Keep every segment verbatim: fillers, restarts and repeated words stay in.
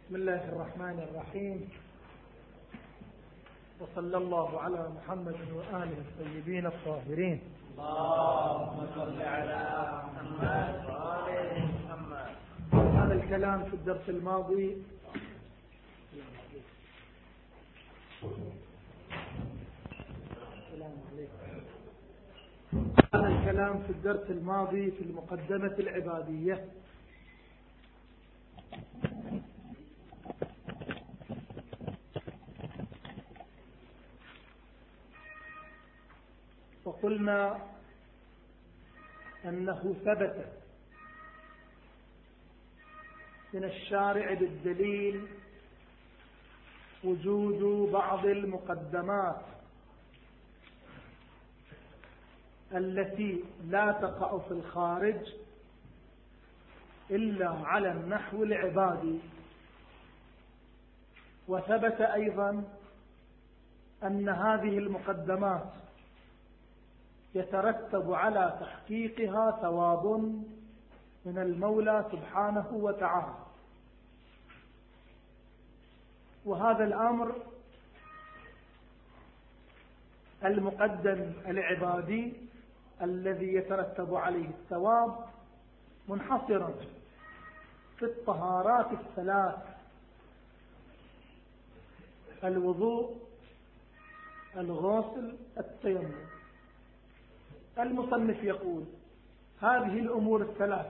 بسم الله الرحمن الرحيم، وصلى الله على محمد وآله الطيبين الطاهرين. اللهم صل على محمد وآل محمد. هذا الكلام في الدرس الماضي هذا الكلام في الدرس الماضي في المقدمة العبادية. وقلنا أنه ثبت من الشارع بالدليل وجود بعض المقدمات التي لا تقع في الخارج إلا على النحو العبادي، وثبت أيضا أن هذه المقدمات يترتب على تحقيقها ثواب من المولى سبحانه وتعالى. وهذا الأمر المقدم العبادي الذي يترتب عليه الثواب منحصرا في الطهارات الثلاث: الوضوء، الغسل، التيمم. المصنف يقول هذه الأمور الثلاث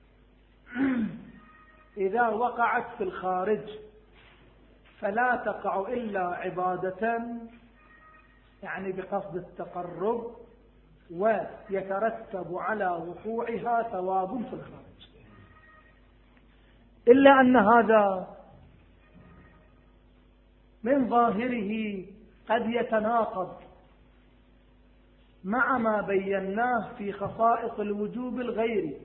إذا وقعت في الخارج فلا تقع إلا عبادة، يعني بقصد التقرب، ويترتب على وقوعها ثواب في الخارج، إلا أن هذا من ظاهره قد يتناقض مع ما بيناه في خصائص الوجوب الغيري.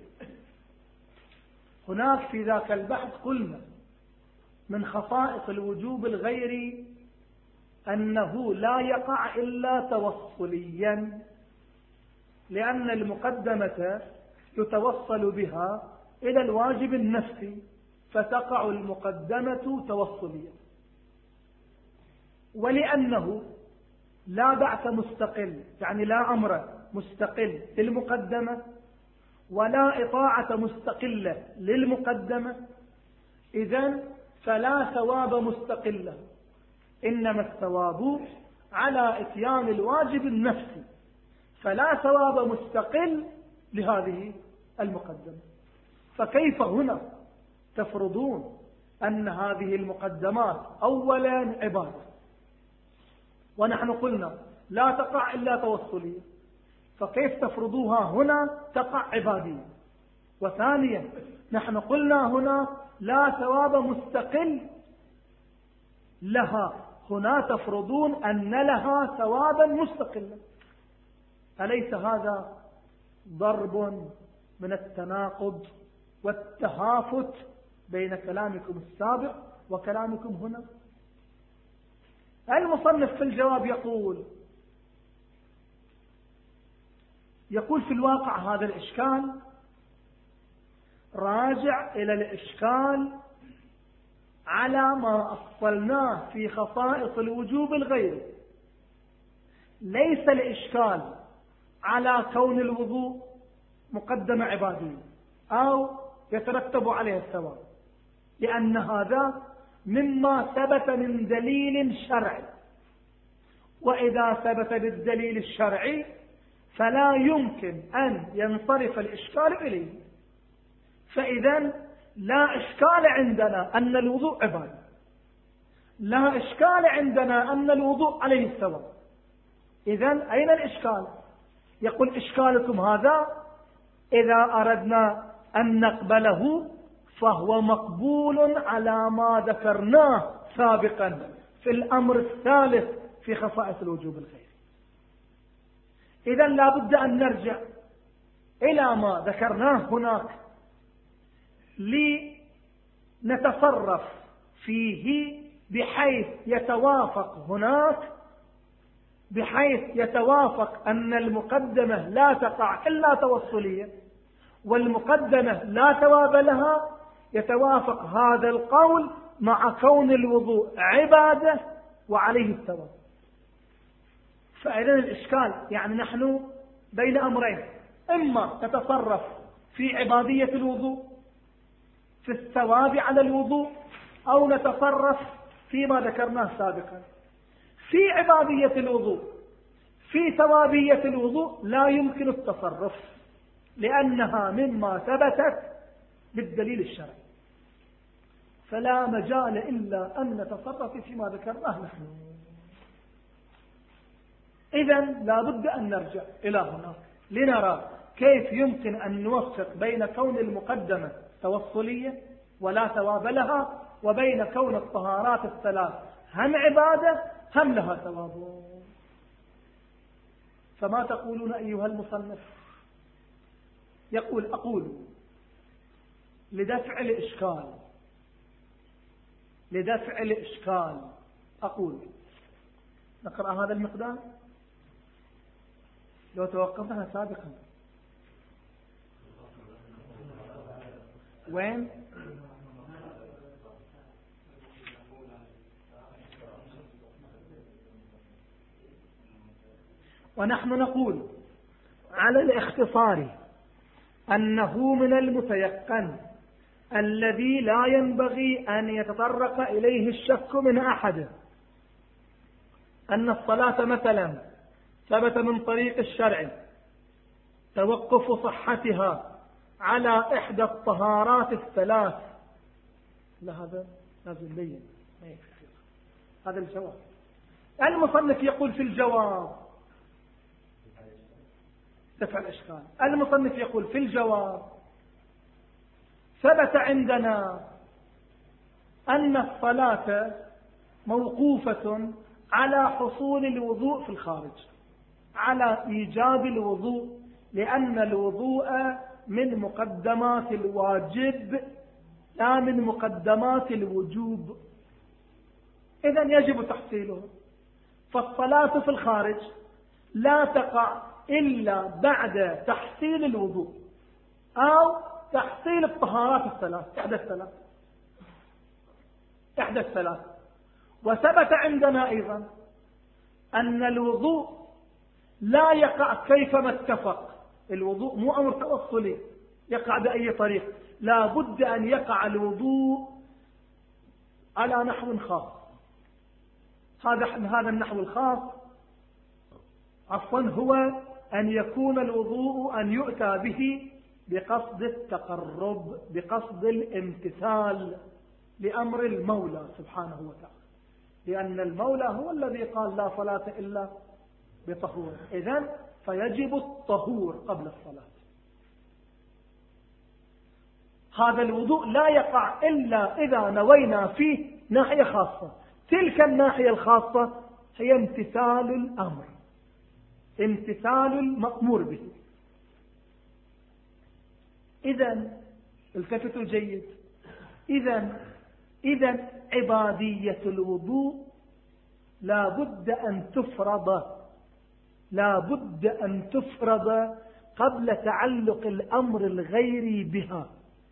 هناك في ذاك البحث قلنا من خصائص الوجوب الغيري أنه لا يقع إلا توصليا، لأن المقدمة يتوصل بها إلى الواجب النفسي، فتقع المقدمة توصليا. ولأنه لا بعث مستقل، يعني لا أمر مستقل للمقدمة ولا إطاعة مستقلة للمقدمة، إذن فلا ثواب مستقلة، إنما الثواب على إتيان الواجب النفسي، فلا ثواب مستقل لهذه المقدمة. فكيف هنا تفرضون أن هذه المقدمات أولا عبادة، ونحن قلنا لا تقع إلا توصلية، فكيف تفرضوها هنا تقع عبادية؟ وثانيا نحن قلنا هنا لا ثواب مستقل لها، هنا تفرضون أن لها ثوابا مستقلا. أليس هذا ضرب من التناقض والتهافت بين كلامكم السابق وكلامكم هنا؟ المصنف في الجواب يقول يقول في الواقع هذا الإشكال راجع إلى الإشكال على ما أصلناه في خصائص الوجوب الغيري، ليس الإشكال على كون الوضوء مقدمة عبادية أو يترتب عليه الثواب، لأن هذا مما ثبت من دليل شرعي، وإذا ثبت بالدليل الشرعي فلا يمكن أن ينصرف الإشكال إليه. فإذا لا إشكال عندنا أن الوضوء عبادة، لا إشكال عندنا أن الوضوء عليه الثواب. إذن أين الإشكال؟ يقول إشكالكم هذا إذا أردنا أن نقبله فهو مقبول على ما ذكرناه سابقا في الأمر الثالث في خصائص الوجوب الغيري. إذن لا بد أن نرجع إلى ما ذكرناه هناك لنتصرف فيه بحيث يتوافق هناك بحيث يتوافق أن المقدمة لا تقع إلا توصلية والمقدمة لا ثواب لها، يتوافق هذا القول مع كون الوضوء عبادة وعليه الثواب. فإذن الإشكال يعني نحن بين أمرين، إما نتصرف في عبادية الوضوء في الثواب على الوضوء، أو نتصرف فيما ذكرناه سابقا في عبادية الوضوء في ثوابية الوضوء لا يمكن التصرف، لأنها مما ثبتت بالدليل الشرعي، فلا مجال إلا أن نتصرف فيما ذكرناه نحن. إذن لا بد أن نرجع إلى هنا لنرى كيف يمكن أن نوفق بين كون المقدمة توصلية ولا ثواب لها، وبين كون الطهارات الثلاث هم عبادة هم لها ثواب. فما تقولون أيها المصنف؟ يقول أقول لدفع الإشكال لدفع الإشكال أقول نقرأ هذا المقدار لو توقفنا سابقا. وين؟ ونحن نقول على الاختصار أنه من المتيقن الذي لا ينبغي أن يتطرق إليه الشك من أحد أن الصلاة مثلا ثبت من طريق الشرع توقف صحتها على إحدى الطهارات الثلاث. لا هذا لازم يبين هذا الجواب. المصنف يقول في الجواب دفع الإشكال، المصنف يقول في الجواب ثبت عندنا أن الصلاة موقوفة على حصول الوضوء في الخارج، على إيجاب الوضوء، لأن الوضوء من مقدمات الواجب لا من مقدمات الوجوب، إذن يجب تحصيله. فالصلاة في الخارج لا تقع إلا بعد تحصيل الوضوء أو تحصيل الطهارات الثلاث إحدى الثلاث إحدى الثلاث. وثبت عندنا أيضا أن الوضوء لا يقع كيفما اتفق. الوضوء مو أمر توصلي يقع بأي طريق، لا بد أن يقع الوضوء على نحو خاص. هذا هذا النحو الخاص عفوا هو أن يكون الوضوء أن يؤتى به بقصد التقرب، بقصد الامتثال لأمر المولى سبحانه وتعالى، لأن المولى هو الذي قال لا صلاة إلا بطهور، إذن فيجب الطهور قبل الصلاة. هذا الوضوء لا يقع إلا إذا نوينا فيه ناحية خاصة، تلك الناحية الخاصة هي امتثال الأمر، امتثال المأمور به. إذن التفتوا جيد، إذن إذن عبادية الوضوء لا بد أن تفرض لا بد أن تفرض قبل تعلق الأمر الغيري بها.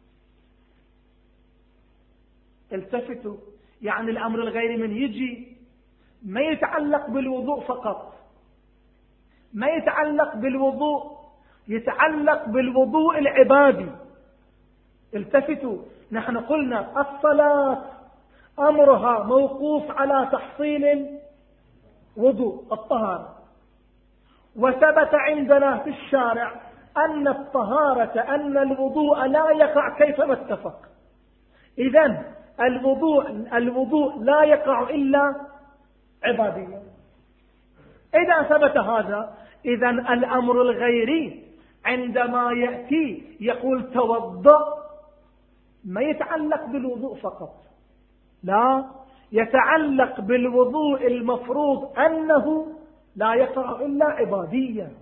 التفتوا، يعني الأمر الغيري من يجي ما يتعلق بالوضوء فقط، ما يتعلق بالوضوء، يتعلق بالوضوء العبادي. التفتوا، نحن قلنا الصلاة أمرها موقوف على تحصيل الوضوء الطهارة، وثبت عندنا في الشارع أن الطهارة أن الوضوء لا يقع كيفما اتفق. إذن الوضوء الوضوء لا يقع إلا عباديا. إذا ثبت هذا، إذن الأمر الغيري عندما يأتي يقول توضأ ما يتعلق بالوضوء فقط، لا يتعلق بالوضوء المفروض أنه لا يقع إلا عباديا.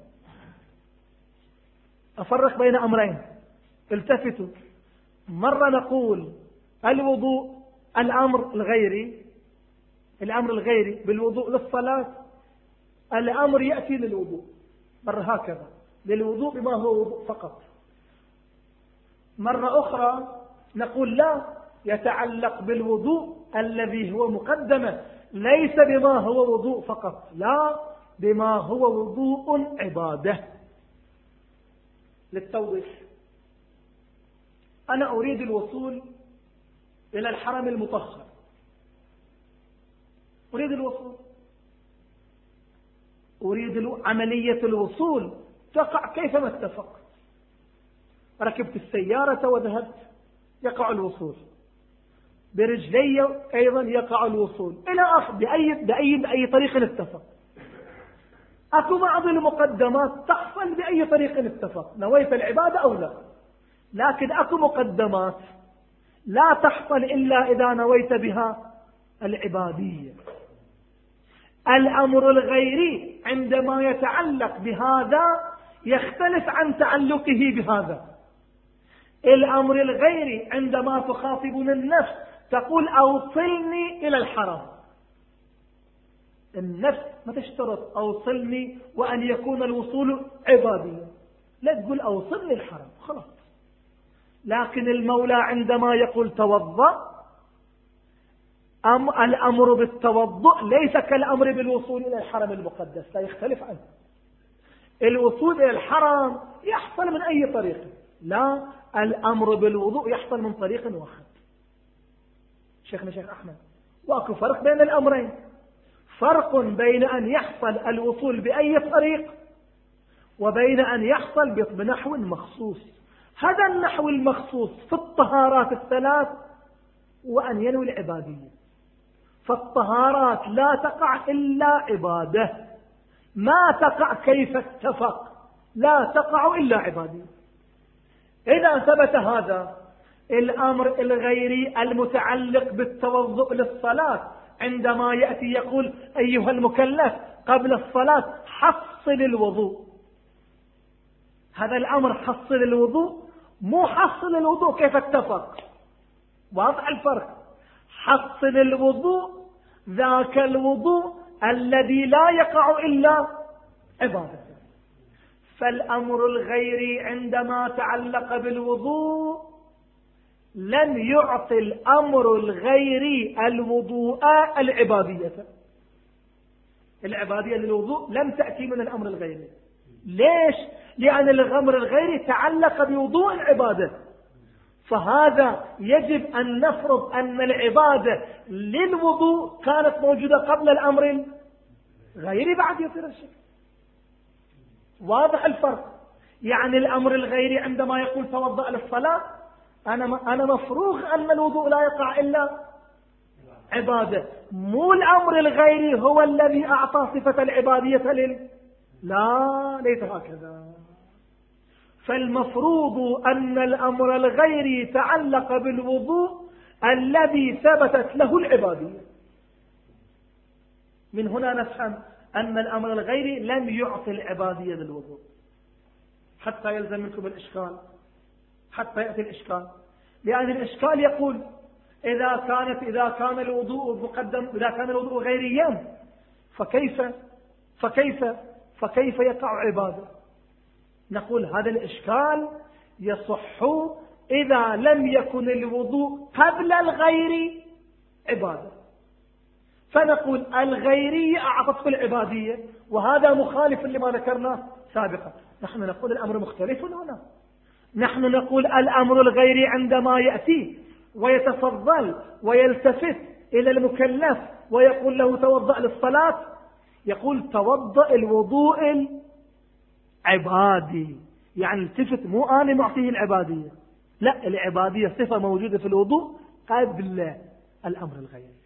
أفرق بين أمرين، التفتوا، مرة نقول الوضوء الأمر الغيري الأمر الغيري بالوضوء للصلاة، الأمر يأتي للوضوء، مرة هكذا للوضوء بما هو وضوء فقط. مرة أخرى نقول لا، يتعلق بالوضوء الذي هو مقدمة، ليس بما هو وضوء فقط، لا، بما هو وضوء عبادة. للتوضيح، أنا أريد الوصول إلى الحرم المطهر، أريد الوصول، أريد عملية الوصول تقع كيفما اتفق. ركبت السيارة وذهبت، يقع الوصول. برجلي أيضا يقع الوصول إلى آخر، بأي, بأي, بأي طريق اتفق. أكو بعض المقدمات تحصل بأي طريق اتفق، نويت العبادة أو لا، لكن أكو مقدمات لا تحصل إلا إذا نويت بها العبادية. الأمر الغيري عندما يتعلق بهذا يختلف عن تعلقه بهذا. الأمر الغيري عندما تخاطبون النفس تقول أوصلني إلى الحرم، النفس ما تشترط أوصلني وأن يكون الوصول عباديا، لا تقول أوصلني الحرم خلاص. لكن المولى عندما يقول توضأ، أم الأمر بالتوضؤ ليس كالأمر بالوصول إلى الحرم المقدس، لا يختلف عنه. الوصول إلى الحرم يحصل من أي طريق، لا، الأمر بالوضوء يحصل من طريق واحد. شيخنا شيخ أحمد، واكو فرق بين الأمرين، فرق بين أن يحصل الوصول بأي طريق وبين أن يحصل بنحو مخصوص. هذا النحو المخصوص في الطهارات الثلاث وأن ينوي العبادية. فالطهارات لا تقع إلا عبادة، ما تقع كيف اتفق، لا تقع إلا عبادية. إذا ثبت هذا، الأمر الغيري المتعلق بالتوضؤ للصلاة عندما يأتي يقول أيها المكلف قبل الصلاة حصل الوضوء، هذا الأمر حصل الوضوء، مو حصل الوضوء كيف اتفق. واضح الفرق؟ حصل الوضوء ذاك الوضوء الذي لا يقع إلا عبادة. فالأمر الغيري عندما تعلق بالوضوء لن يعطي الأمر الغيري الوضوء العبادية. العبادية للوضوء لم تأتي من الأمر الغيري. ليش؟ لأن الأمر الغيري تعلق بوضوء العبادة، فهذا يجب أن نفرض أن العبادة للوضوء كانت موجودة قبل الأمر الغيري بعد يصير الشك. واضح الفرق؟ يعني الأمر الغيري عندما يقول توضأ للصلاة، أنا أنا مفروغ أن الوضوء لا يقع إلا عبادة، مو الأمر الغيري هو الذي أعطى صفة العبادية لل لا، ليس هكذا. فالمفروض أن الأمر الغيري تعلق بالوضوء الذي ثبتت له العبادية. من هنا نفهم أن الأمر الغيري لم يعطي العبادية للوضوء، حتى يلزم منكم الإشكال، حتى يأتي الإشكال. لأن الإشكال يقول إذا كانت إذا كان الوضوء مقدم إذا كان الوضوء غيريا فكيف فكيف فكيف يقع عبادة؟ نقول هذا الإشكال يصح إذا لم يكن الوضوء قبل الغير عبادة. فنقول الغيرية أعطت في العبادية، وهذا مخالف لما ذكرناه سابقا. نحن نقول الأمر مختلف هنا. نحن نقول الأمر الغيري عندما يأتي ويتفضل ويلتفت إلى المكلف ويقول له توضأ للصلاة، يقول توضأ الوضوء العبادي، يعني التفت، مو أنا معطيه العبادية، لا، العبادية صفة موجودة في الوضوء قبل الأمر الغيري.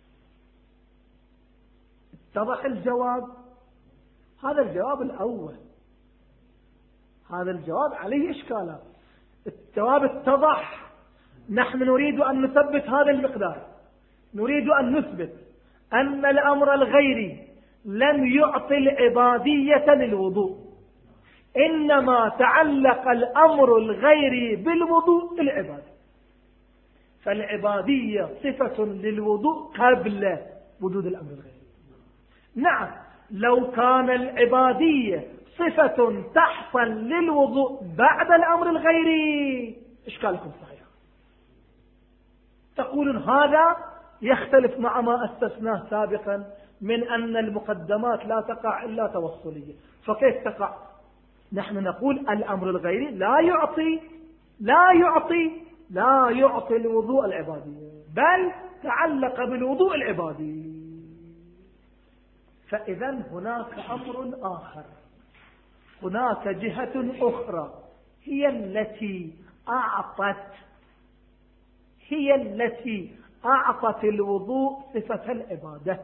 اتضح الجواب؟ هذا الجواب الأول، هذا الجواب عليه إشكالات. الجواب اتضح. نحن نريد أن نثبت هذا المقدار، نريد أن نثبت أن الأمر الغيري لم يعطي العبادية للوضوء، إنما تعلق الأمر الغيري بالوضوء العبادة. فالعبادية صفة للوضوء قبل وجود الأمر الغيري. نعم، لو كان العبادية صفة تحصل للوضوء بعد الأمر الغيري إشكالكم صحيح، تقول هذا يختلف مع ما استثناه سابقا من أن المقدمات لا تقع إلا توصلية، فكيف تقع؟ نحن نقول الأمر الغيري لا يعطي لا يعطي لا يعطي الوضوء العبادي، بل تعلق بالوضوء العبادي. فإذا هناك أمر آخر، هناك جهة أخرى هي التي أعطت هي التي أعطت الوضوء صفة العبادة.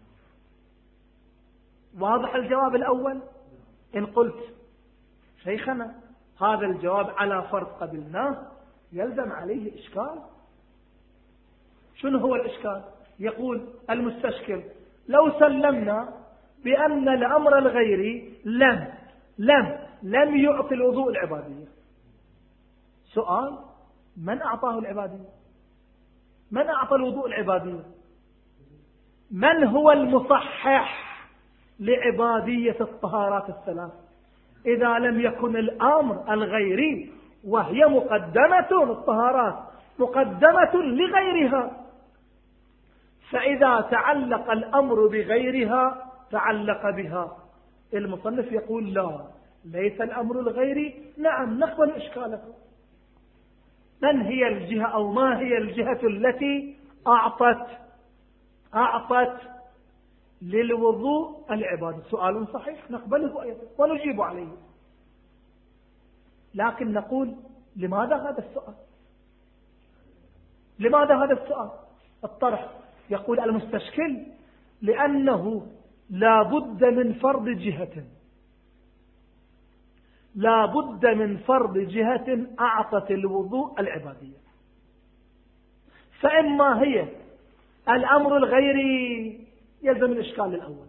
واضح الجواب الأول؟ إن قلت شيخنا هذا الجواب على فرض قبلناه يلزم عليه إشكال. شنو هو الإشكال؟ يقول المستشكل لو سلمنا بأن الأمر الغيري لم لم لم يعطي الوضوء العبادية، سؤال: من أعطاه العبادية؟ من أعطى الوضوء العبادية؟ من هو المصحح لعبادية الطهارات الثلاث إذا لم يكن الأمر الغيري، وهي مقدمة الطهارات مقدمة لغيرها؟ فإذا تعلق الأمر بغيرها تعلق بها. المصنف يقول لا، ليس الأمر الغيري. نعم، نقبل إشكالكم. من هي الجهة أو ما هي الجهة التي أعطت أعطت للوضوء العبادة؟ سؤال صحيح نقبله أيضا ونجيب عليه، لكن نقول لماذا هذا السؤال؟ لماذا هذا السؤال؟ الطرح. يقول المستشكل لأنه لا بد من فرض جهة لا بد من فرض جهة أعطت الوضوء العبادية، فإما هي الأمر الغيري يلزم الإشكال الأول،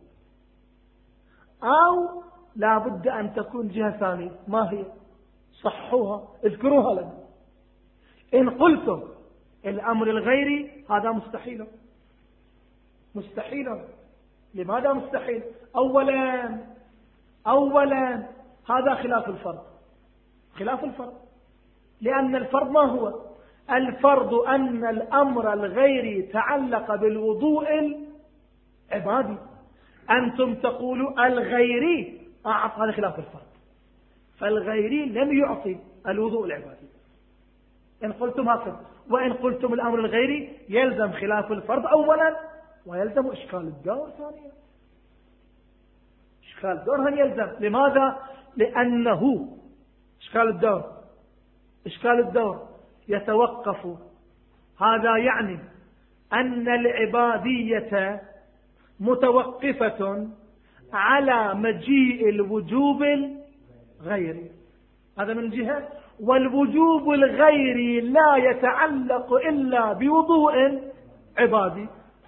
أو لا بد أن تكون جهة ثانية. ما هي؟ صحوها، اذكروها لنا. إن قلتم الأمر الغيري هذا مستحيل مستحيل. لماذا مستحيل؟ أولا أولا هذا خلاف الفرض خلاف الفرض لأن الفرض ما هو؟ الفرض أن الأمر الغيري تعلق بالوضوء العبادي. أنتم تقولوا الغيري أعطى، هذا خلاف الفرض، فالغيري لم يعطي الوضوء العبادي إن قلتم هكذا. وإن قلتم الأمر الغيري يلزم خلاف الفرض أولا، ويلزم إشكال الدور ثانيا. إشكال الدور هل يلزم. لماذا؟ لأنه إشكال الدور إشكال الدور يتوقف. هذا يعني أن العبادية متوقفة على مجيء الوجوب الغيري، هذا من جهة. والوجوب الغيري لا يتعلق إلا بوضوء عبادي،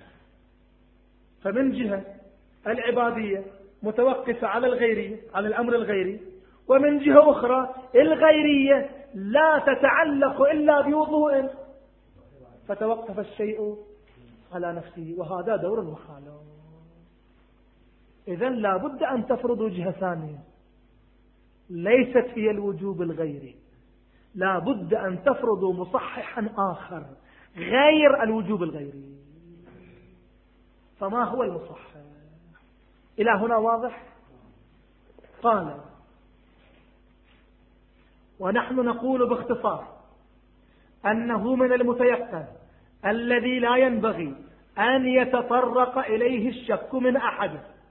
فمن جهة العبادية متوقفة على الغيرية، على الأمر الغيري، ومن جهة أخرى الغيرية لا تتعلق إلا بوضوء، فتوقف الشيء على نفسه، وهذا دور المحال. إذن لا بد أن تفرضوا جهة ثانية ليست هي الوجوب الغيري، لا بد أن تفرضوا مصححا آخر غير الوجوب الغيري. فما هو المصحح؟ إلى هنا واضح؟ قال: ونحن نقول باختصار أنه من المتيقن الذي لا ينبغي أن يتطرق إليه الشك من أحد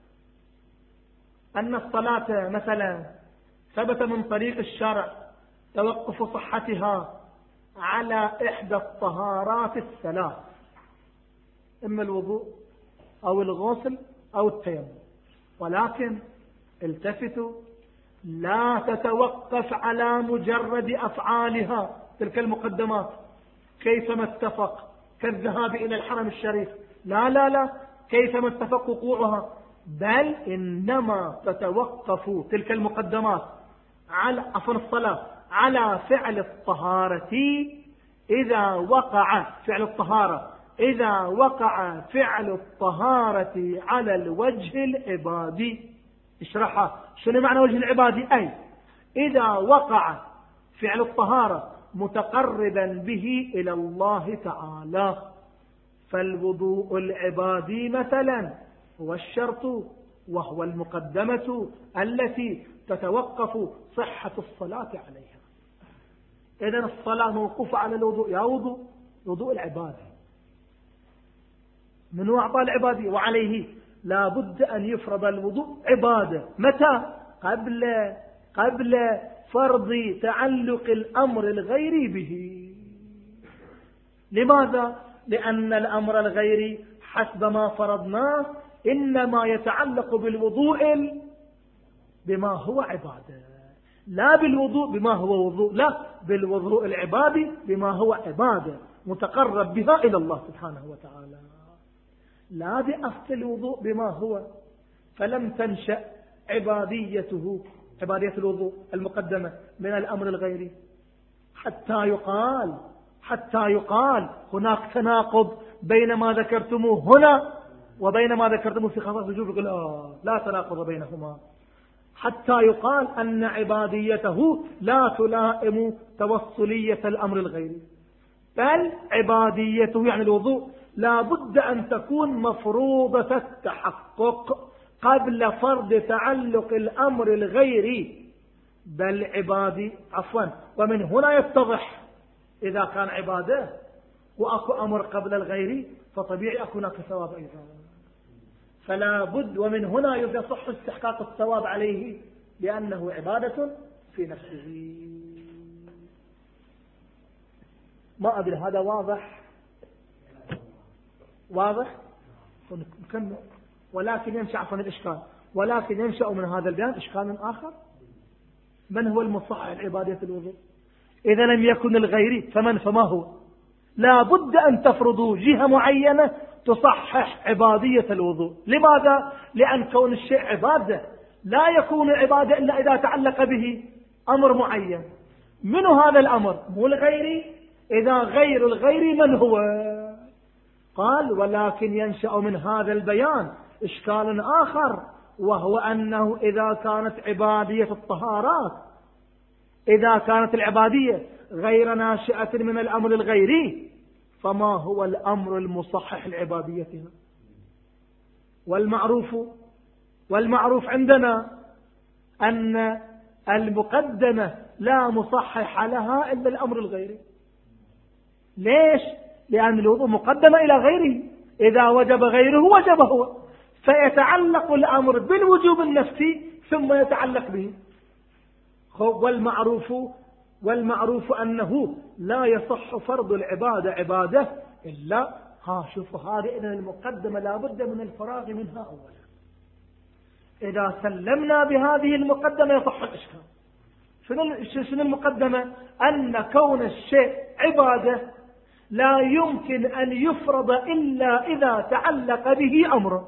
أن الصلاة مثلا ثبت من طريق الشرع توقف صحتها على إحدى الطهارات الثلاث، إما الوضوء أو الغسل أو التيمم، ولكن التفتوا، لا تتوقف على مجرد أفعالها تلك المقدمات كيفما اتفق كالذهاب إلى الحرم الشريف، لا لا لا كيفما اتفق وقوعها، بل إنما تتوقف تلك المقدمات على عفوا الصلاة على فعل الطهارة إذا وقع فعل الطهارة إذا وقع فعل الطهارة على الوجه العبادي. اشرحها، شنو معنى وجه العبادي؟ أي إذا وقع فعل الطهارة متقربا به إلى الله تعالى. فالوضوء العبادي مثلا هو الشرط وهو المقدمة التي تتوقف صحة الصلاة عليها. إذن الصلاة موقوفة على الوضوء. يا وضوء وضوء العبادي من أعطى العبادي، وعليه لا بد أن يفرض الوضوء عبادة. متى؟ قبل قبل فرض تعلق الأمر الغيري به. لماذا؟ لأن الأمر الغيري حسب ما فرضناه إنما يتعلق بالوضوء بما هو عبادة، لا بالوضوء بما هو وضوء، لا بالوضوء العبادي بما هو عبادة متقرب بها إلى الله سبحانه وتعالى، لا بأصل الوضوء بما هو. فلم تنشأ عباديته عبادية الوضوء المقدمة من الأمر الغيري حتى يقال حتى يقال هناك تناقض بين ما ذكرتموه هنا وبين ما ذكرتموه في خصائص الوجوب. يقول آه لا تناقض بينهما، حتى يقال أن عباديته لا تلائم توصلية الأمر الغيري، بل عباديته يعني الوضوء لا بد أن تكون مفروضة التحقق قبل فرض تعلق الأمر الغيري، بل عبادي عفوا ومن هنا يتضح إذا كان عبادة وأكو أمر قبل الغيري فطبيعي أكو هناك ثواب أيضا. فلا بد ومن هنا يصح استحقاق الثواب عليه لأنه عبادة في نفسه. ما أدري هذا واضح واضح نكمل. ولكن ينشأ عفوا الإشكال ولكن ينشأ من هذا البيان إشكال آخر. من هو المصحح لعبادية الوضوء؟ إذا لم يكن الغيري فمن فما هو؟ لا بد أن تفرضوا جهة معينة تصحح عبادية الوضوء. لماذا؟ لأن كون الشيء عبادة لا يكون عبادة إلا إذا تعلق به أمر معين. من هذا الأمر؟ مو الغيري. إذا غير الغيري من هو؟ قال ولكن ينشأ من هذا البيان إشكال آخر، وهو أنه إذا كانت عبادية الطهارات إذا كانت العبادية غير ناشئة من الأمر الغيري فما هو الأمر المصحح لعباديتها؟ والمعروف والمعروف عندنا أن المقدمة لا مصحح لها إلا الأمر الغيري. ليش؟ لأن الوضوء مقدمة إلى غيره، إذا وجب غيره وجب هو، فيتعلق الأمر بالوجوب النفسي ثم يتعلق به. والمعروف والمعروف أنه لا يصح فرض العبادة عبادة إلا ها شوفوا هذه إذن المقدمة لا بد من الفراغ منها أولا. إذا سلمنا بهذه المقدمة يصح الإشكال. شنو المقدمة؟ أن كون الشيء عبادة لا يمكن أن يفرض إلا إذا تعلق به أمره.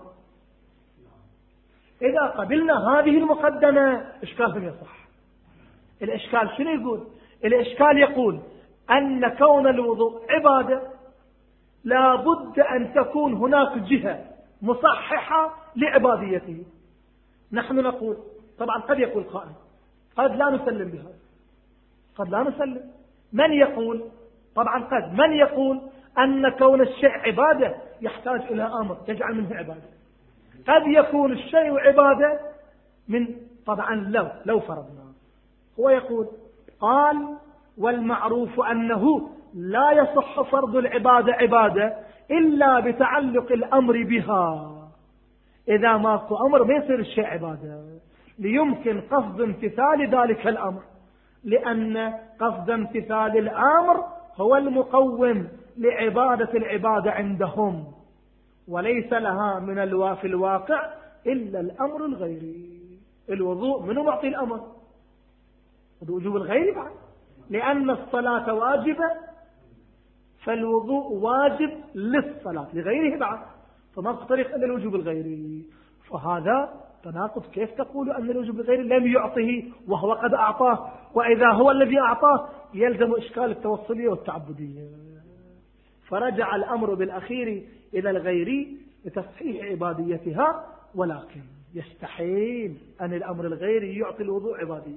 إذا قبلنا هذه المقدمة إشكالهم يصح. الإشكال شنو يقول؟ الإشكال يقول أن كون الوضوء عبادة لا بد أن تكون هناك جهة مصححة لعباديته. نحن نقول طبعا قد يقول قائل قد لا نسلم بهذا، قد لا نسلم. من يقول؟ طبعا قد من يقول أن كون الشيء عبادة يحتاج إلى أمر يجعل منه عبادة. قد يكون الشيء عبادة من طبعا لو لو فرضنا. هو يقول قال والمعروف أنه لا يصح فرض العبادة عبادة إلا بتعلق الأمر بها. إذا ماكو أمر ما يصير الشيء عبادة، ليمكن قصد امتثال ذلك الأمر، لأن قصد امتثال الأمر هو المقوم لعبادة العبادة عندهم، وليس لها من الوا في الواقع إلا الأمر الغيري. الوضوء منه معطي الأمر؟ وجوب الغير بعد، لأن الصلاة واجبة فالوضوء واجب للصلاة لغيره بعد، فما طريق إلا الوجوب الغيري. فهذا تناقض. كيف تقول أن الوجوب الغيري لم يعطه وهو قد أعطاه، وإذا هو الذي أعطاه يلزم إشكال التوصلية والتعبدية. فرجع الأمر بالأخير إلى الغيري لتصحيح عباديتها، ولكن يستحيل أن الأمر الغيري يعطي الوضوء عبادية.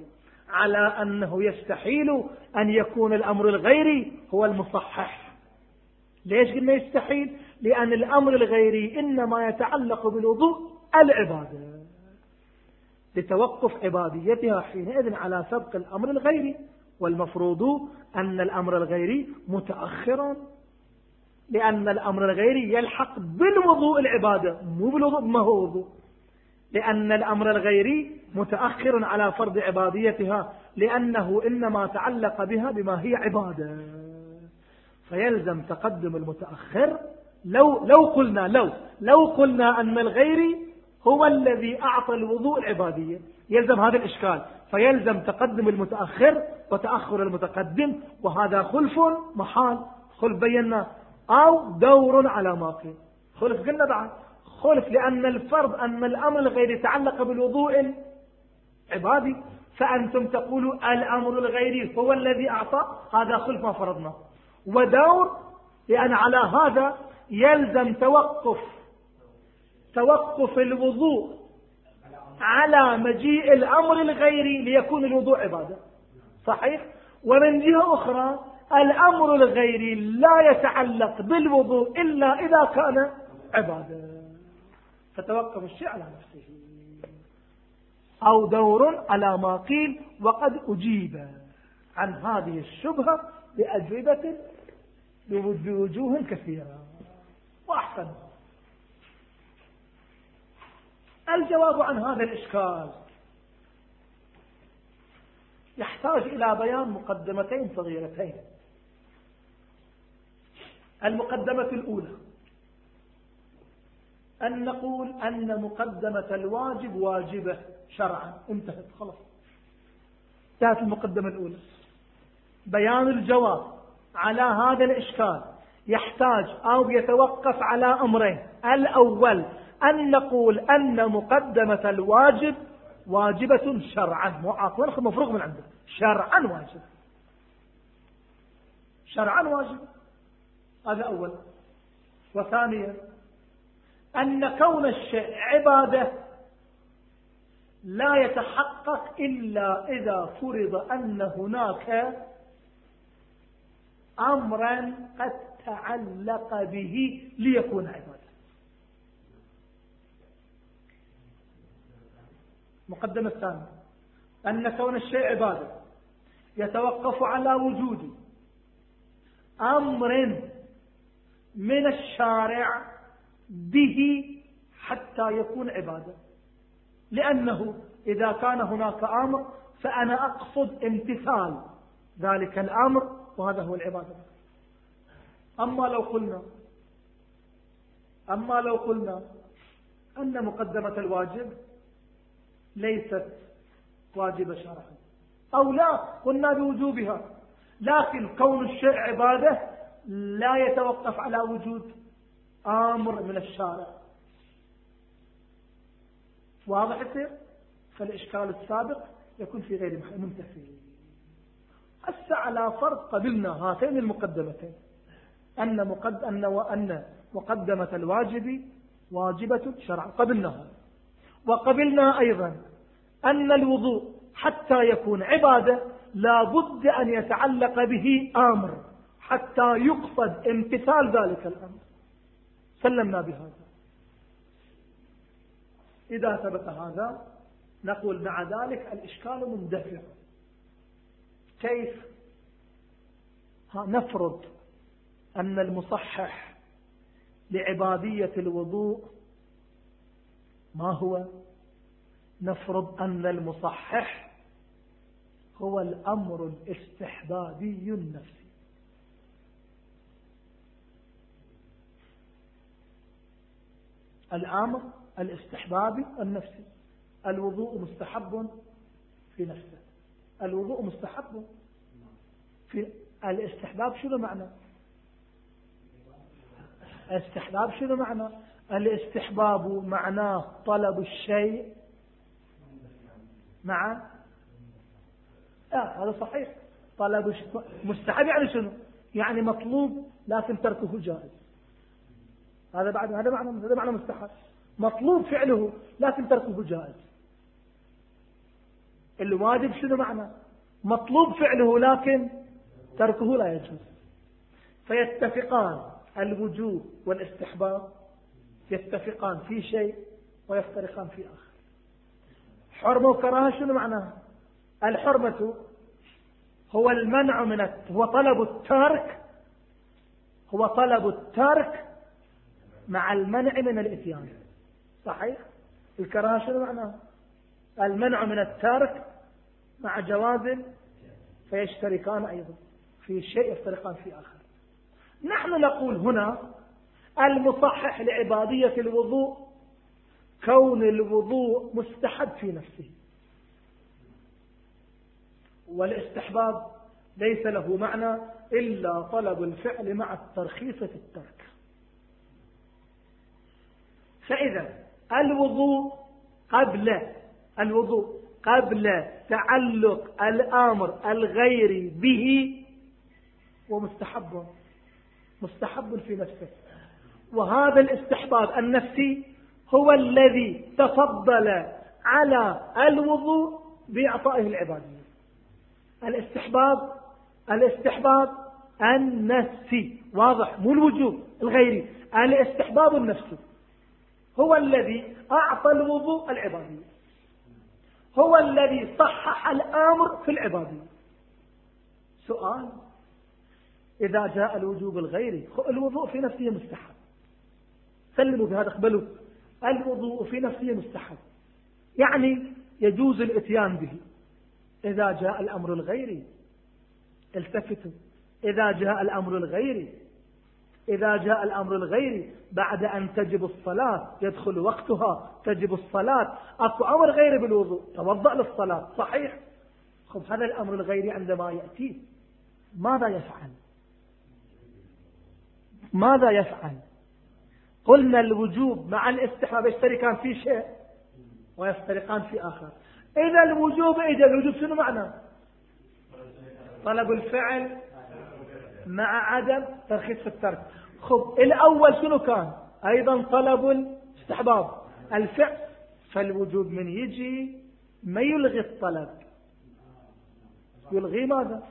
على أنه يستحيل أن يكون الأمر الغيري هو المصحح. ليش قلنا يستحيل؟ لأن الأمر الغيري إنما يتعلق بالوضوء العبادة لتوقف عباديتها حينئذ على سبق الأمر الغيري، والمفروض أن الأمر الغيري متأخرا، لأن الأمر الغيري يلحق بالوضوء العبادة مو بالوضوء ما هو وضوء، لأن الأمر الغيري متأخر على فرض عباديتها لأنه إنما تعلق بها بما هي عبادة، فيلزم تقدم المتأخر. لو لو قلنا لو لو قلنا أن الغيري هو الذي أعطى الوضوء العبادية يلزم هذا الإشكال، فيلزم تقدم المتأخر وتأخر المتقدم، وهذا خلف محال. خلف بينا أو دور على ما قيل. خلف قلنا بعد خلف لأن الفرض أن الأمر الغيري يتعلق بالوضوء العبادي، فأنتم تقولوا الأمر الغيري هو الذي أعطى، هذا خلف ما فرضنا. ودور لأن على هذا يلزم توقف توقف الوضوء على مجيء الأمر الغيري ليكون الوضوء عبادة صحيح. ومن جهة أخرى الأمر الغيري لا يتعلق بالوضوء إلا إذا كان عبادة، فتوقف الشيء على نفسه. أو دور على ما قيل. وقد أجيب عن هذه الشبهة بأجوبة بوجوه كثيرة وأحسن. الجواب عن هذا الإشكال يحتاج إلى بيان مقدمتين صغيرتين. المقدمة الأولى أن نقول أن مقدمة الواجب واجبة شرعا، انتهت خلاص، انتهت المقدمة الأولى. بيان الجواب على هذا الإشكال يحتاج أو يتوقف على أمرين. الأول أن نقول أن مقدمة الواجب واجبة شرعا، مو عفوا مفروغ من عنده، شرعا واجب، شرعا واجب، هذا أول. وثانيا أن كون الشيء عبادة لا يتحقق إلا إذا فرض أن هناك أمرا قد تعلق به ليكون عبادة. مقدمة الثانية أن كون الشيء عبادة يتوقف على وجود أمر من الشارع به حتى يكون عبادة، لأنه إذا كان هناك أمر فأنا أقصد امتثال ذلك الأمر، وهذا هو العبادة. أما لو قلنا أما لو قلنا أن مقدمة الواجب ليست واجبة شرعا، أو لا قلنا بوجوبها، لكن كون الشيء عبادة لا يتوقف على وجود أمر من الشارع، واضح يصير؟ فالإشكال السابق يكون في غير منتفي. هسه على فرض قبلنا هاتين المقدمتين أن مقد أن وأن مقدمة الواجب واجبة شرعا، قبلناها. وقبلنا أيضا أن الوضوء حتى يكون عبادة لا بد أن يتعلق به أمر حتى يقصد امتثال ذلك الأمر، سلمنا بهذا. إذا ثبت هذا نقول مع ذلك الإشكال مندفع. كيف؟ ها نفرض أن المصحح لعبادية الوضوء ما هو؟ نفرض أن المصحح هو الأمر الاستحبابي النفسي. الأمر الاستحبابي النفسي، الوضوء مستحب في نفسه، الوضوء مستحب في الاستحباب. شنو معنى الاستحباب؟ شنو معنى الاستحباب؟ معناه طلب الشيء مع آه هذا صحيح. طلب الشيء مستحب يعني شنو؟ يعني مطلوب لكن تركه جائز. هذا بعد هذا معنى هذا معنى مستحب، مطلوب فعله لكن تركه جائز. الواجب شنو معنى؟ مطلوب فعله لكن تركه لا يجوز. فيتفقان الوجوب والاستحباب، يتفقان في شيء ويفترقان في آخر. حرمة وكراهة شنو معناها؟ الحرمة هو المنع من الت... هو طلب الترك هو طلب الترك مع المنع من الإتيان. صحيح؟ الكراهة شنو معناها؟ المنع من الترك مع جواز، فيشتركان أيضا في شيء يفترقان في آخر. نحن نقول هنا المصحح لعبادية الوضوء كون الوضوء مستحب في نفسه، والاستحباب ليس له معنى إلا طلب الفعل مع الترخيص في الترك. فإذا الوضوء قبل الوضوء قبل تعلق الأمر الغير به ومستحب مستحب في نفسه، وهذا الاستحباب النفسي هو الذي تفضل على الوضوء بإعطائه العبادية. الاستحباب الاستحباب النفسي، واضح؟ مو الوجوب الغيري، الاستحباب النفسي هو الذي أعطى الوضوء العبادية، هو الذي صحح الأمر في العبادية. سؤال: إذا جاء الوجوب الغيري، الوضوء في نفسه مستحب، سلموا بهذا، اقبلوا، الوضوء في نفسه مستحب، يعني يجوز الاتيان به. إذا جاء الأمر الغيري، التفتوا، إذا جاء الأمر الغيري إذا جاء الأمر الغيري بعد أن تجب الصلاة، يدخل وقتها، تجب الصلاة، أكو أمر غيري بالوضوء، توضأ للصلاة، صحيح؟ خب هذا الأمر الغيري عندما يأتي ماذا يفعل؟ ماذا يفعل؟ قلنا الوجوب مع الاستحباب يشتركان في شيء ويفترقان في آخر. إذا الوجوب إذا الوجوب شنو معنى؟ طلب الفعل مع عدم ترخيص في الترك. خب الأول شنو كان؟ أيضا طلب الاستحباب الفعل، فالوجوب من يجي ما يلغي الطلب، يلغي ماذا؟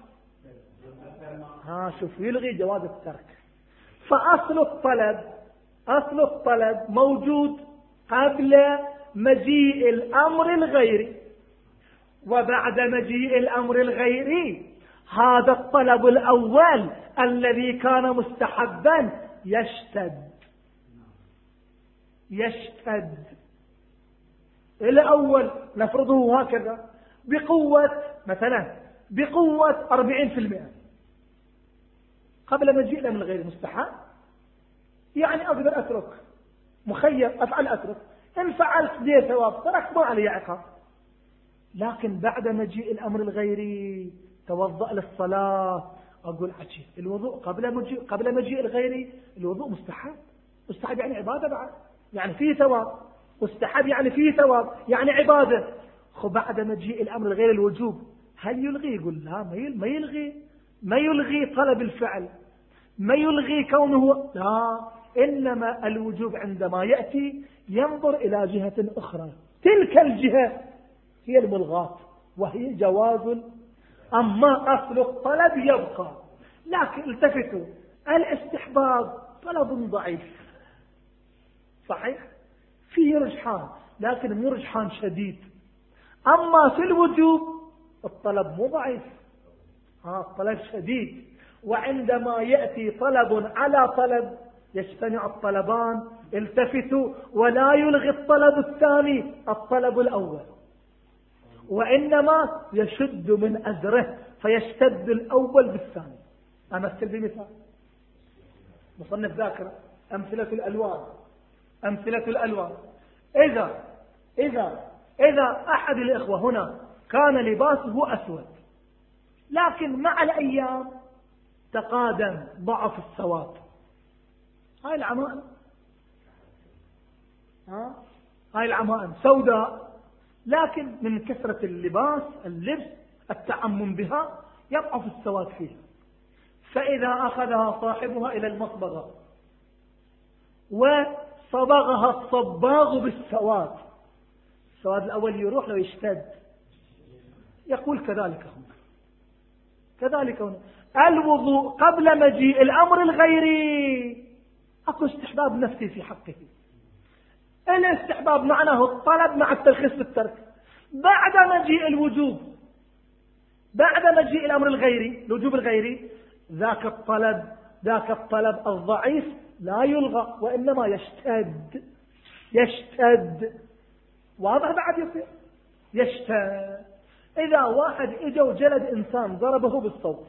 ها شوف، يلغي جواز الترك. فأصل الطلب أصل الطلب موجود قبل مجيء الأمر الغيري، وبعد مجيء الأمر الغيري هذا الطلب الأول الذي كان مستحبا يشتد يشتد الأول نفرضه هكذا بقوة، مثلا بقوة أربعين في المئة قبل مجيء الأمر الغيري مستحب، يعني أقدر أترك، مخير أفعل أترك، إن فعلت دي ثواب، ترك ما علي عقاب. لكن بعد مجيء الأمر الغيري توضأ للصلاة، أقول عجيب، الوضوء قبل مجيء قبل مجيء الغيري الوضوء مستحب، مستحب يعني عبادة بعد، يعني فيه ثواب، مستحب يعني فيه ثواب، يعني عبادة. خو بعد مجيء الأمر الغيري الوجوب هل يلغي؟ يقول لا، ما يلغي ما يلغي طلب الفعل، ما يلغي كونه، لا، إنما الوجوب عندما يأتي ينظر إلى جهة أخرى، تلك الجهة هي الملغاة وهي جواز. أما أصل الطلب يبقى. لكن التفتوا، الاستحباب طلب ضعيف، صحيح؟ فيه رجحان لكن مو رجحان شديد. أما في الوجوب الطلب مو ضعيف، ها الطلب شديد، وعندما يأتي طلب على طلب يجتمع الطلبان، التفتوا، ولا يلغي الطلب الثاني الطلب الأول، وإنما يشد من أزره فيشتد الأول بالثاني. أمثل بمثال، مصنف ذاكرة، أمثلة الألوان أمثلة الألوان إذا إذا إذا أحد الإخوة هنا كان لباسه أسود، لكن مع الأيام تقادم ضعف السواد، هاي العمائم ها هاي العمائم سوداء، لكن من كثرة اللباس اللبس التعمم بها يضعف السواد فيها. فإذا أخذها صاحبها إلى المصبغة وصبغها الصباغ بالسواد، السواد الأول يروح لو يشتد، يقول كذلك هنا كذلك هنا الوضوء قبل مجيء الأمر الغيري أكو استحباب نفسي في حقه. الاستحباب معناه الطلب مع الترخيص بالترك. بعد مجيء الوجوب بعد مجيء الأمر الغيري الوجوب الغيري ذاك الطلب ذاك الطلب الضعيف لا يلغى وإنما يشتد يشتد واضح بعد يصير يشتد. إذا واحد إجا وجلد إنسان ضربه بالصوت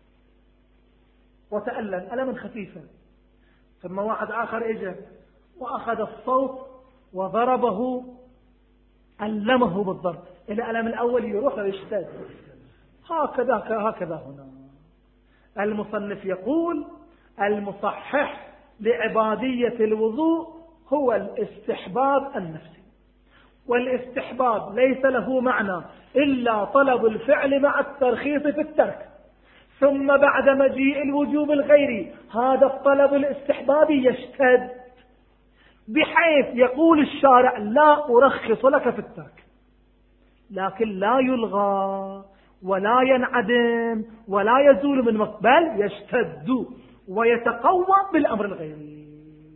وتألم ألما خفيفا، ثم واحد آخر إجا وأخذ الصوت وضربه ألمه بالضرب، إلى ألم الأول يروح ويشتد. هكذا هكذا هنا المصنف يقول المصحح لعبادية الوضوء هو الاستحباب النفسي، والاستحباب ليس له معنى إلا طلب الفعل مع الترخيص في الترك، ثم بعد مجيء الوجوب الغيري هذا الطلب الاستحبابي يشتد بحيث يقول الشارع لا أرخص لك في الترك، لكن لا يلغى ولا ينعدم ولا يزول من وقت، بل يشتد ويتقوى بالأمر الغيري.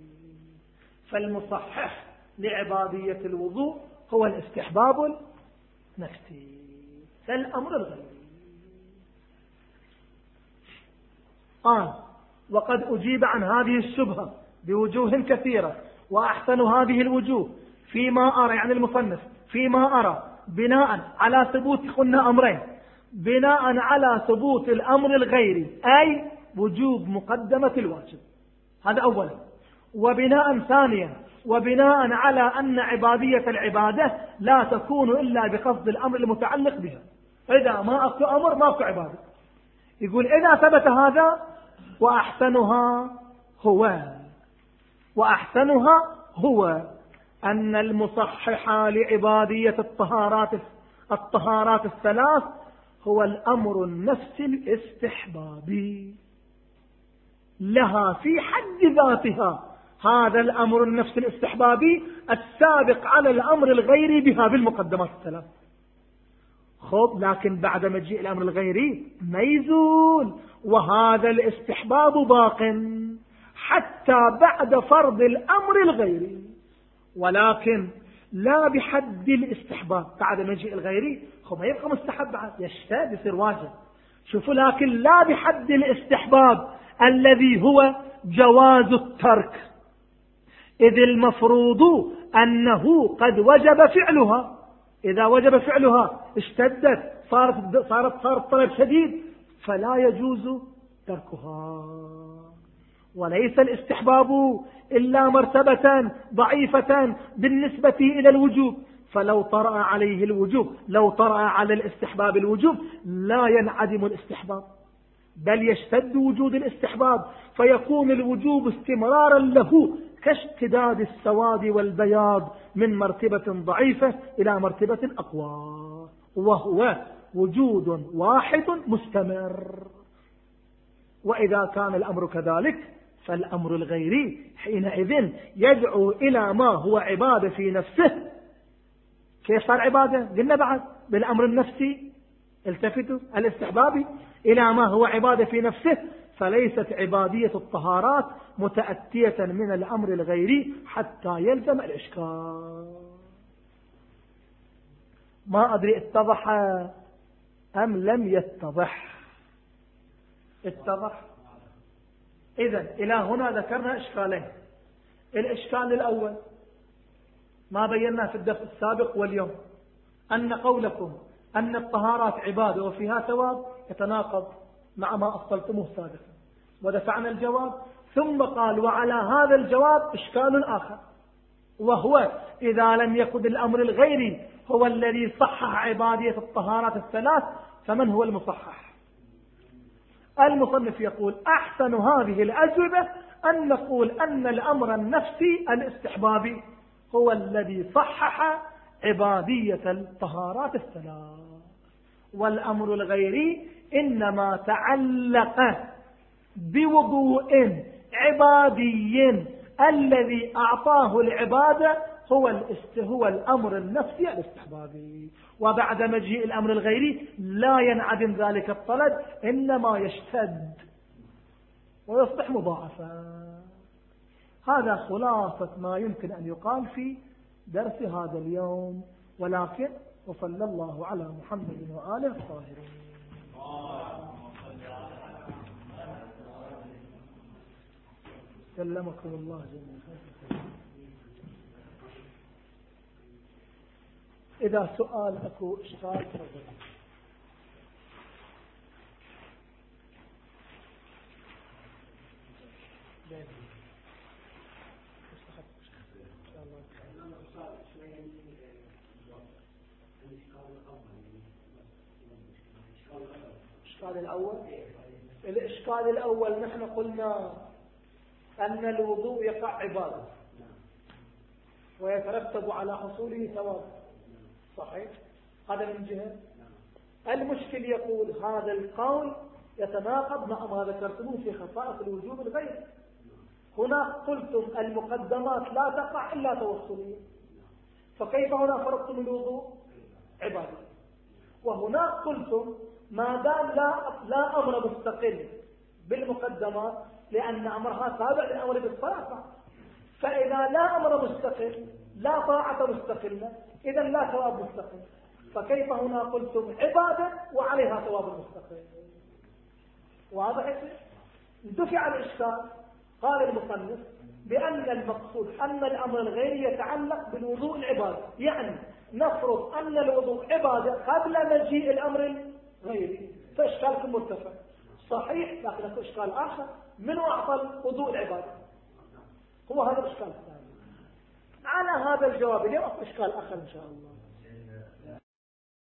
فالمصحح لعبادية الوضوء هو الاستحباب النفسي كالأمر الغيري. آه وقد أجيب عن هذه الشبهة بوجوه كثيرة، وأحسن هذه الوجوه فيما أرى يعني المصنف فيما أرى بناء على ثبوت قلنا أمرين، بناء على ثبوت الأمر الغيري أي وجوب مقدمة الواجب، هذا أولا، وبناء ثانيا وبناء على أن عبادية العبادة لا تكون إلا بقصد الأمر المتعلق بها. إذا ما أكو أمر ما أكو عبادة. يقول إذا ثبت هذا وأحسنها هو وأحسنها هو أن المصحح لعبادية الطهارات الطهارات الثلاث هو الأمر النفسي الاستحبابي لها في حد ذاتها، هذا الأمر النفسي الاستحبابي السابق على الأمر الغيري بها بالمقدمات الثلاث. خب لكن بعد مجيء الأمر الغيري ما يزول، وهذا الاستحباب باق حتى بعد فرض الأمر الغيري، ولكن لا بحد الاستحباب. بعد مجيء الغيري خب ما يبقى مستحب بعد يشتد يصير واجب، شوفوا، لكن لا بحد الاستحباب الذي هو جواز الترك، إذ المفروض أنه قد وجب فعلها. إذا وجب فعلها اشتدت صارت صارت صارت طلب شديد فلا يجوز تركها. وليس الاستحباب إلا مرتبة ضعيفة بالنسبة إلى الوجوب، فلو طرأ عليه الوجوب لو طرأ على الاستحباب الوجوب لا ينعدم الاستحباب، بل يشتد وجود الاستحباب فيكون الوجوب استمرارا له كاشتداد السواد والبياض من مرتبة ضعيفة إلى مرتبة أقوى، وهو وجود واحد مستمر. وإذا كان الأمر كذلك فالأمر الغيري حينئذ يدعو إلى ما هو عبادة في نفسه. كيف صار عبادة؟ قلنا بعد بالأمر النفسي التفتوا الاستحبابي إلى ما هو عبادة في نفسه، فليست عبادية الطهارات متأتية من الأمر الغيري حتى يلزم الإشكال. ما أدري اتضح أم لم يتضح؟ اتضح. إذن إلى هنا ذكرنا إشكالين. الإشكال الأول ما بينا في الدرس السابق واليوم، أن قولكم أن الطهارات عبادة وفيها ثواب يتناقض مع ما أصلتموه سابقا، ودفعنا الجواب، ثم قال وعلى هذا الجواب إشكال آخر، وهو إذا لم يكن الأمر الغيري هو الذي صحح عبادية الطهارات الثلاث فمن هو المصحح؟ المصنف يقول أحسن هذه الأجوبة أن نقول أن الأمر النفسي الاستحبابي هو الذي صحح عبادية الطهارات الثلاث، والأمر الغيري إنما تعلق بوضوء عبادي الذي أعطاه العبادة هو الاست هو الأمر النفسي الاستحبابي، وبعد مجيء الأمر الغيري لا ينعدم ذلك الطلب، إنما يشتد ويصبح مضاعفا. هذا خلاصة ما يمكن أن يقال في درس هذا اليوم، ولكن وصلى الله على محمد وآله الطاهرين. سلمكم الله جميعا. إذا سؤال أكو إشكال تفضل. الإشكال الأول الإشكال الأول نحن قلنا أن الوضوء يقع عبادة ويترتب على حصوله ثواب، صحيح؟ هذا من جهة. المشكل يقول هذا القول يتناقض مع ما ذكرتموه في خصائص الوجوب الغير. هنا قلتم المقدمات لا تقع إلا توصلية، فكيف هنا فرضتم الوضوء عبادة؟ وهنا قلتم ما دام لا لا أمر مستقل بالمقدمات لأن أمرها تابع للأمر بالصلاة، فإذا لا أمر مستقل لا طاعة مستقلة إذا لا ثواب مستقل، فكيف هنا قلتم عبادة وعليها ثواب مستقل؟ واضح؟ دفع الإشكال. قال المصنف بأن المقصود أن الأمر الغيري يتعلق بالوضوء العبادة، يعني نفرض أن الوضوء عبادة قبل مجيء الأمر الغيري، فإشكالكم مرتفع صحيح، لكن أكو إشكال آخر، من أعطى الوضوء العبادة؟ هو هذا الإشكال الثاني. على هذا الجواب اليوم أكو إشكال آخر إن شاء الله.